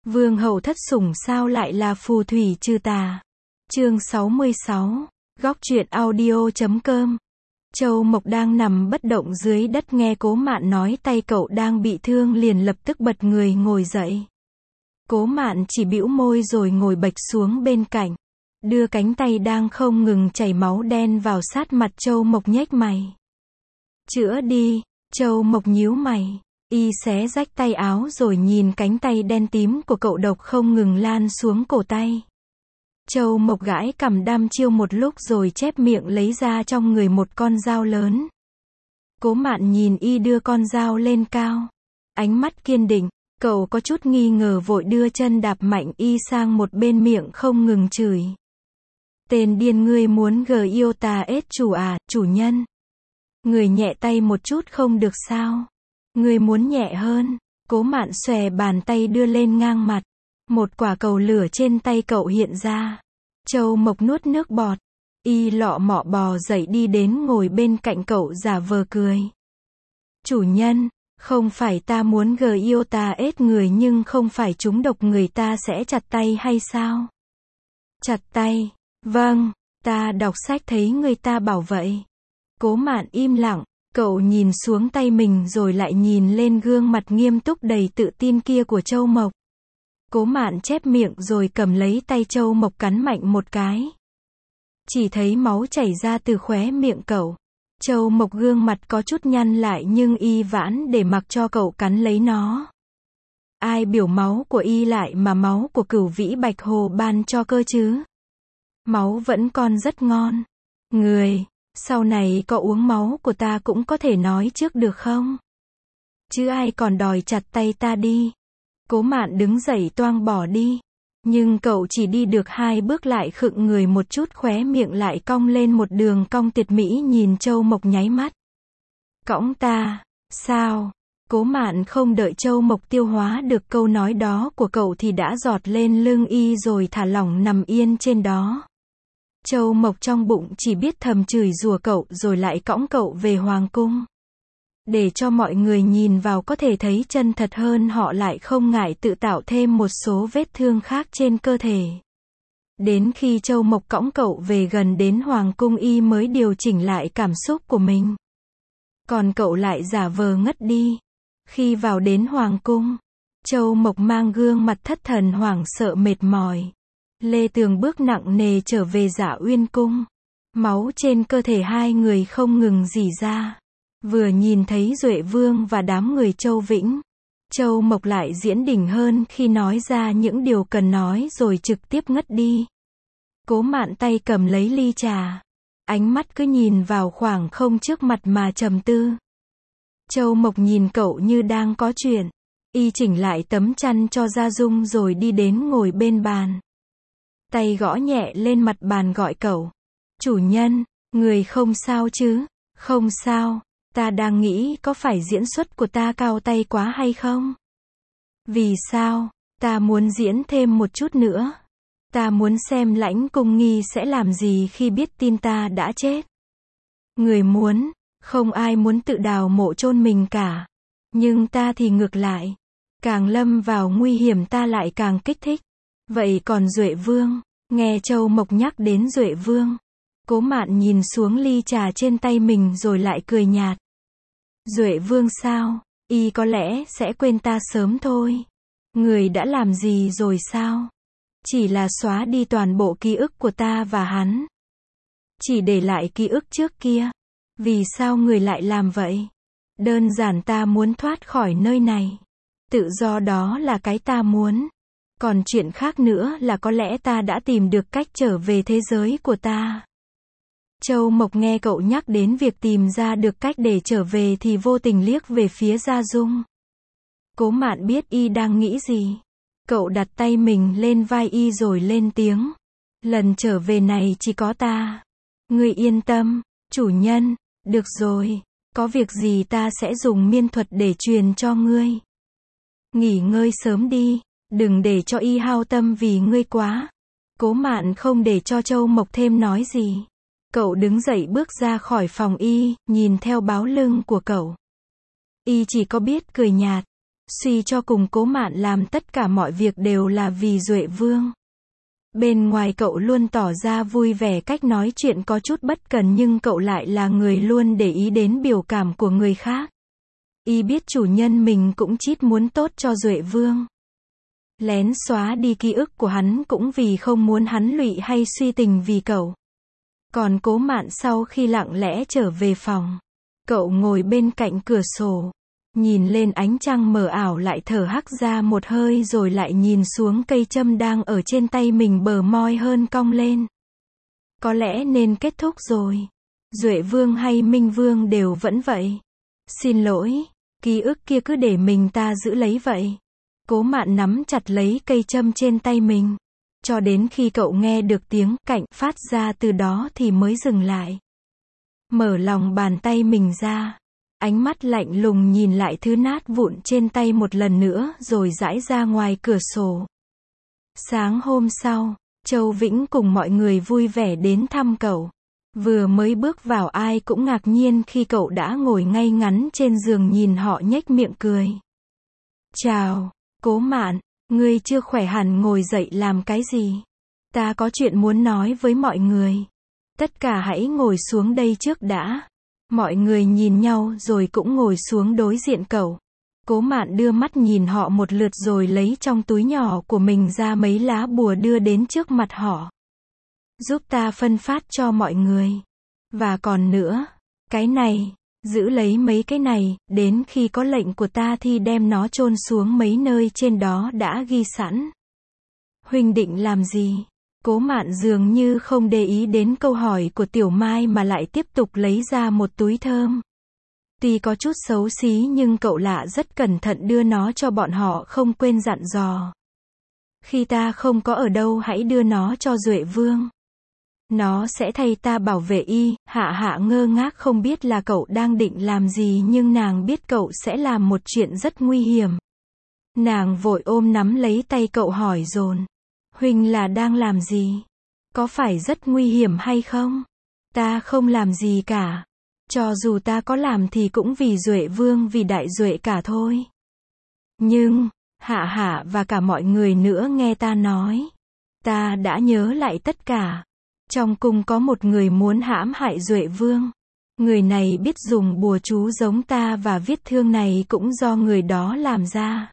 Vương hậu thất sủng sao lại là phù thủy trừ tà. Chương 66. Góc truyện audio.com. Châu Mộc đang nằm bất động dưới đất nghe Cố Mạn nói tay cậu đang bị thương liền lập tức bật người ngồi dậy. Cố Mạn chỉ bĩu môi rồi ngồi bệch xuống bên cạnh, đưa cánh tay đang không ngừng chảy máu đen vào sát mặt Châu Mộc nhếch mày. Chữa đi. Châu Mộc nhíu mày. Y xé rách tay áo rồi nhìn cánh tay đen tím của cậu độc không ngừng lan xuống cổ tay. Châu Mộc gãi cằm đăm chiêu một lúc rồi chép miệng lấy ra trong người một con dao lớn. Cố Mạn nhìn Y đưa con dao lên cao, ánh mắt kiên định. Cậu có chút nghi ngờ vội đưa chân đạp mạnh Y sang một bên, miệng không ngừng chửi. Tên điên, ngươi muốn yêu ta ết chủ à, chủ nhân. Người nhẹ tay một chút không được sao? Ngươi muốn nhẹ hơn. Cố Mạn xòe bàn tay đưa lên ngang mặt. Một quả cầu lửa trên tay cậu hiện ra. Châu Mộc nuốt nước bọt. Y lọ mọ bò dậy đi đến ngồi bên cạnh cậu giả vờ cười. Chủ nhân, không phải ta muốn yêu ta ết người nhưng không phải trúng độc người ta sẽ chặt tay hay sao? Chặt tay? Vâng, ta đọc sách thấy người ta bảo vậy. Cố Mạn im lặng, cậu nhìn xuống tay mình rồi lại nhìn lên gương mặt nghiêm túc đầy tự tin kia của Châu Mộc. Cố Mạn chép miệng rồi cầm lấy tay Châu Mộc cắn mạnh một cái. Chỉ thấy máu chảy ra từ khóe miệng cậu. Châu Mộc gương mặt có chút nhăn lại nhưng Y vãn để mặc cho cậu cắn lấy nó. Ai biểu máu của Y lại mà máu của Cửu Vĩ Bạch Hồ ban cho cơ chứ? Máu vẫn còn rất ngon. Người, sau này có uống máu của ta cũng có thể nói trước được không? Chứ ai còn đòi chặt tay ta đi. Cố Mạn đứng dậy toang bỏ đi. Nhưng cậu chỉ đi được 2 bước lại khựng người một chút, khóe miệng lại cong lên một đường cong tuyệt mỹ nhìn Châu Mộc nháy mắt. Cõng ta? Sao? Cố Mạn không đợi Châu Mộc tiêu hóa được câu nói đó của cậu thì đã giọt lên lưng Y rồi thả lỏng nằm yên trên đó. Châu Mộc trong bụng chỉ biết thầm chửi rủa cậu rồi lại cõng cậu về hoàng cung. Để cho mọi người nhìn vào có thể thấy chân thật hơn, họ lại không ngại tự tạo thêm một số vết thương khác trên cơ thể. Đến khi Châu Mộc cõng cậu về gần đến hoàng cung, Y mới điều chỉnh lại cảm xúc của mình. Còn cậu lại giả vờ ngất đi. Khi vào đến hoàng cung, Châu Mộc mang gương mặt thất thần hoảng sợ mệt mỏi. Lê Tường bước nặng nề trở về Dạ Uyên cung. Máu trên cơ thể hai người không ngừng rỉ ra. Vừa nhìn thấy Duệ Vương và đám người Châu Vĩnh, Châu Mộc lại diễn đỉnh hơn khi nói ra những điều cần nói rồi trực tiếp ngất đi. Cố Mạn tay cầm lấy ly trà, ánh mắt cứ nhìn vào khoảng không trước mặt mà trầm tư. Châu Mộc nhìn cậu như đang có chuyện. Y chỉnh lại tấm chăn cho Gia Dung rồi đi đến ngồi bên bàn. Tay gõ nhẹ lên mặt bàn gọi cậu. Chủ nhân, người không sao chứ? Không sao, ta đang nghĩ có phải diễn xuất của ta cao tay quá hay không? Vì sao? Ta muốn diễn thêm một chút nữa. Ta muốn xem Lãnh Cung Nghi sẽ làm gì khi biết tin ta đã chết. Người muốn, không ai muốn tự đào mộ chôn mình cả. Nhưng ta thì ngược lại. Càng lâm vào nguy hiểm ta lại càng kích thích. Vậy còn Duệ Vương? Nghe Châu Mộc nhắc đến Duệ Vương, Cố Mạn nhìn xuống ly trà trên tay mình rồi lại cười nhạt. Duệ Vương sao? Y có lẽ sẽ quên ta sớm thôi. Người đã làm gì rồi sao? Chỉ là xóa đi toàn bộ ký ức của ta và hắn. Chỉ để lại ký ức trước kia. Vì sao người lại làm vậy? Đơn giản ta muốn thoát khỏi nơi này. Tự do đó là cái ta muốn. Còn chuyện khác nữa là có lẽ ta đã tìm được cách trở về thế giới của ta. Châu Mộc nghe cậu nhắc đến việc tìm ra được cách để trở về thì vô tình liếc về phía Gia Dung. Cố Mạn biết Y đang nghĩ gì. Cậu đặt tay mình lên vai Y rồi lên tiếng. Lần trở về này chỉ có ta. Ngươi yên tâm, chủ nhân. Được rồi, có việc gì ta sẽ dùng miên thuật để truyền cho ngươi. Nghỉ ngơi sớm đi. Đừng để cho Y hao tâm vì ngươi quá. Cố Mạn không để cho Châu Mộc thêm nói gì. Cậu đứng dậy bước ra khỏi phòng Y, nhìn theo bóng lưng của cậu. Y chỉ có biết cười nhạt. Suy cho cùng Cố Mạn làm tất cả mọi việc đều là vì Duệ Vương. Bên ngoài cậu luôn tỏ ra vui vẻ, cách nói chuyện có chút bất cần, nhưng cậu lại là người luôn để ý đến biểu cảm của người khác. Y biết chủ nhân mình cũng chít muốn tốt cho Duệ Vương. Lén xóa đi ký ức của hắn cũng vì không muốn hắn lụy hay suy tình vì cậu. Còn Cố Mạn sau khi lặng lẽ trở về phòng, cậu ngồi bên cạnh cửa sổ, nhìn lên ánh trăng mờ ảo, lại thở hắt ra một hơi rồi lại nhìn xuống cây châm đang ở trên tay mình, bờ môi hơn cong lên. Có lẽ nên kết thúc rồi. Duệ Vương hay Minh Vương đều vẫn vậy. Xin lỗi, ký ức kia cứ để mình ta giữ lấy vậy. Cố Mạn nắm chặt lấy cây châm trên tay mình, cho đến khi cậu nghe được tiếng cạnh phát ra từ đó thì mới dừng lại. Mở lòng bàn tay mình ra, ánh mắt lạnh lùng nhìn lại thứ nát vụn trên tay một lần nữa rồi dãi ra ngoài cửa sổ. Sáng hôm sau, Châu Vĩnh cùng mọi người vui vẻ đến thăm cậu. Vừa mới bước vào ai cũng ngạc nhiên khi cậu đã ngồi ngay ngắn trên giường nhìn họ nhếch miệng cười. Chào, Cố Mạn, ngươi chưa khỏe hẳn, ngồi dậy làm cái gì? Ta có chuyện muốn nói với mọi người. Tất cả hãy ngồi xuống đây trước đã. Mọi người nhìn nhau rồi cũng ngồi xuống đối diện cậu. Cố Mạn đưa mắt nhìn họ một lượt rồi lấy trong túi nhỏ của mình ra mấy lá bùa đưa đến trước mặt họ. Giúp ta phân phát cho mọi người. Và còn nữa, cái này, giữ lấy mấy cái này, đến khi có lệnh của ta thì đem nó chôn xuống mấy nơi trên đó đã ghi sẵn. Huynh định làm gì? Cố Mạn dường như không để ý đến câu hỏi của Tiểu Mai mà lại tiếp tục lấy ra một túi thơm. Tuy có chút xấu xí nhưng cậu lạ rất cẩn thận đưa nó cho bọn họ, không quên dặn dò. Khi ta không có ở đâu hãy đưa nó cho Duệ Vương. Nó sẽ thay ta bảo vệ y. Hạ Hạ ngơ ngác không biết là cậu đang định làm gì, nhưng nàng biết cậu sẽ làm một chuyện rất nguy hiểm. Nàng vội ôm nắm lấy tay cậu hỏi dồn. Huynh là đang làm gì? Có phải rất nguy hiểm hay không? Ta không làm gì cả. Cho dù ta có làm thì cũng vì Duệ Vương, vì Đại Duệ cả thôi. Nhưng, Hạ Hạ và cả mọi người nữa nghe ta nói. Ta đã nhớ lại tất cả. Trong cung có một người muốn hãm hại Duệ Vương. Người này biết dùng bùa chú giống ta và vết thương này cũng do người đó làm ra.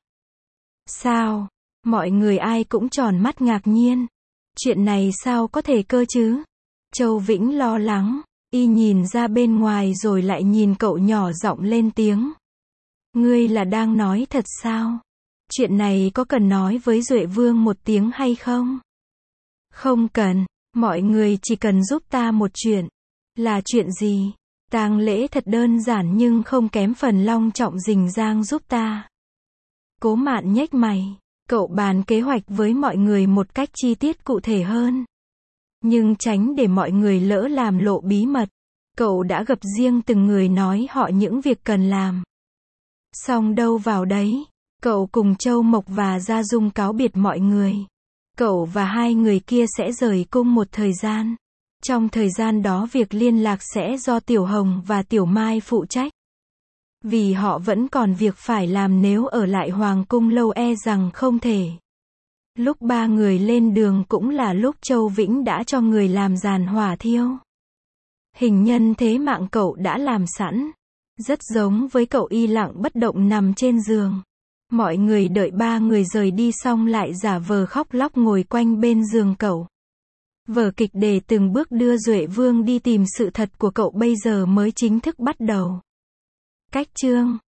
Sao? Mọi người ai cũng tròn mắt ngạc nhiên. Chuyện này sao có thể cơ chứ? Châu Vĩnh lo lắng, y nhìn ra bên ngoài rồi lại nhìn cậu, nhỏ giọng lên tiếng. Ngươi là đang nói thật sao? Chuyện này có cần nói với Duệ Vương một tiếng hay không? Không cần, mọi người chỉ cần giúp ta một chuyện. Là chuyện gì? Tang lễ thật đơn giản nhưng không kém phần long trọng, rình rang giúp ta. Cố Mạn nhếch mày. Cậu bàn kế hoạch với mọi người một cách chi tiết cụ thể hơn. Nhưng tránh để mọi người lỡ làm lộ bí mật. Cậu đã gặp riêng từng người, nói họ những việc cần làm. Xong đâu vào đấy, cậu cùng Châu Mộc và Gia Dung cáo biệt mọi người. Cậu và hai người kia sẽ rời cung một thời gian. Trong thời gian đó việc liên lạc sẽ do Tiểu Hồng và Tiểu Mai phụ trách. Vì họ vẫn còn việc phải làm, nếu ở lại Hoàng cung lâu e rằng không thể. Lúc ba người lên đường cũng là lúc Châu Vĩnh đã cho người làm giàn hỏa thiêu. Hình nhân thế mạng cậu đã làm sẵn. Rất giống với cậu y lặng bất động nằm trên giường. Mọi người đợi ba người rời đi xong lại giả vờ khóc lóc ngồi quanh bên giường cậu. Vở kịch để từng bước đưa Duệ Vương đi tìm sự thật của cậu bây giờ mới chính thức bắt đầu. Cách chương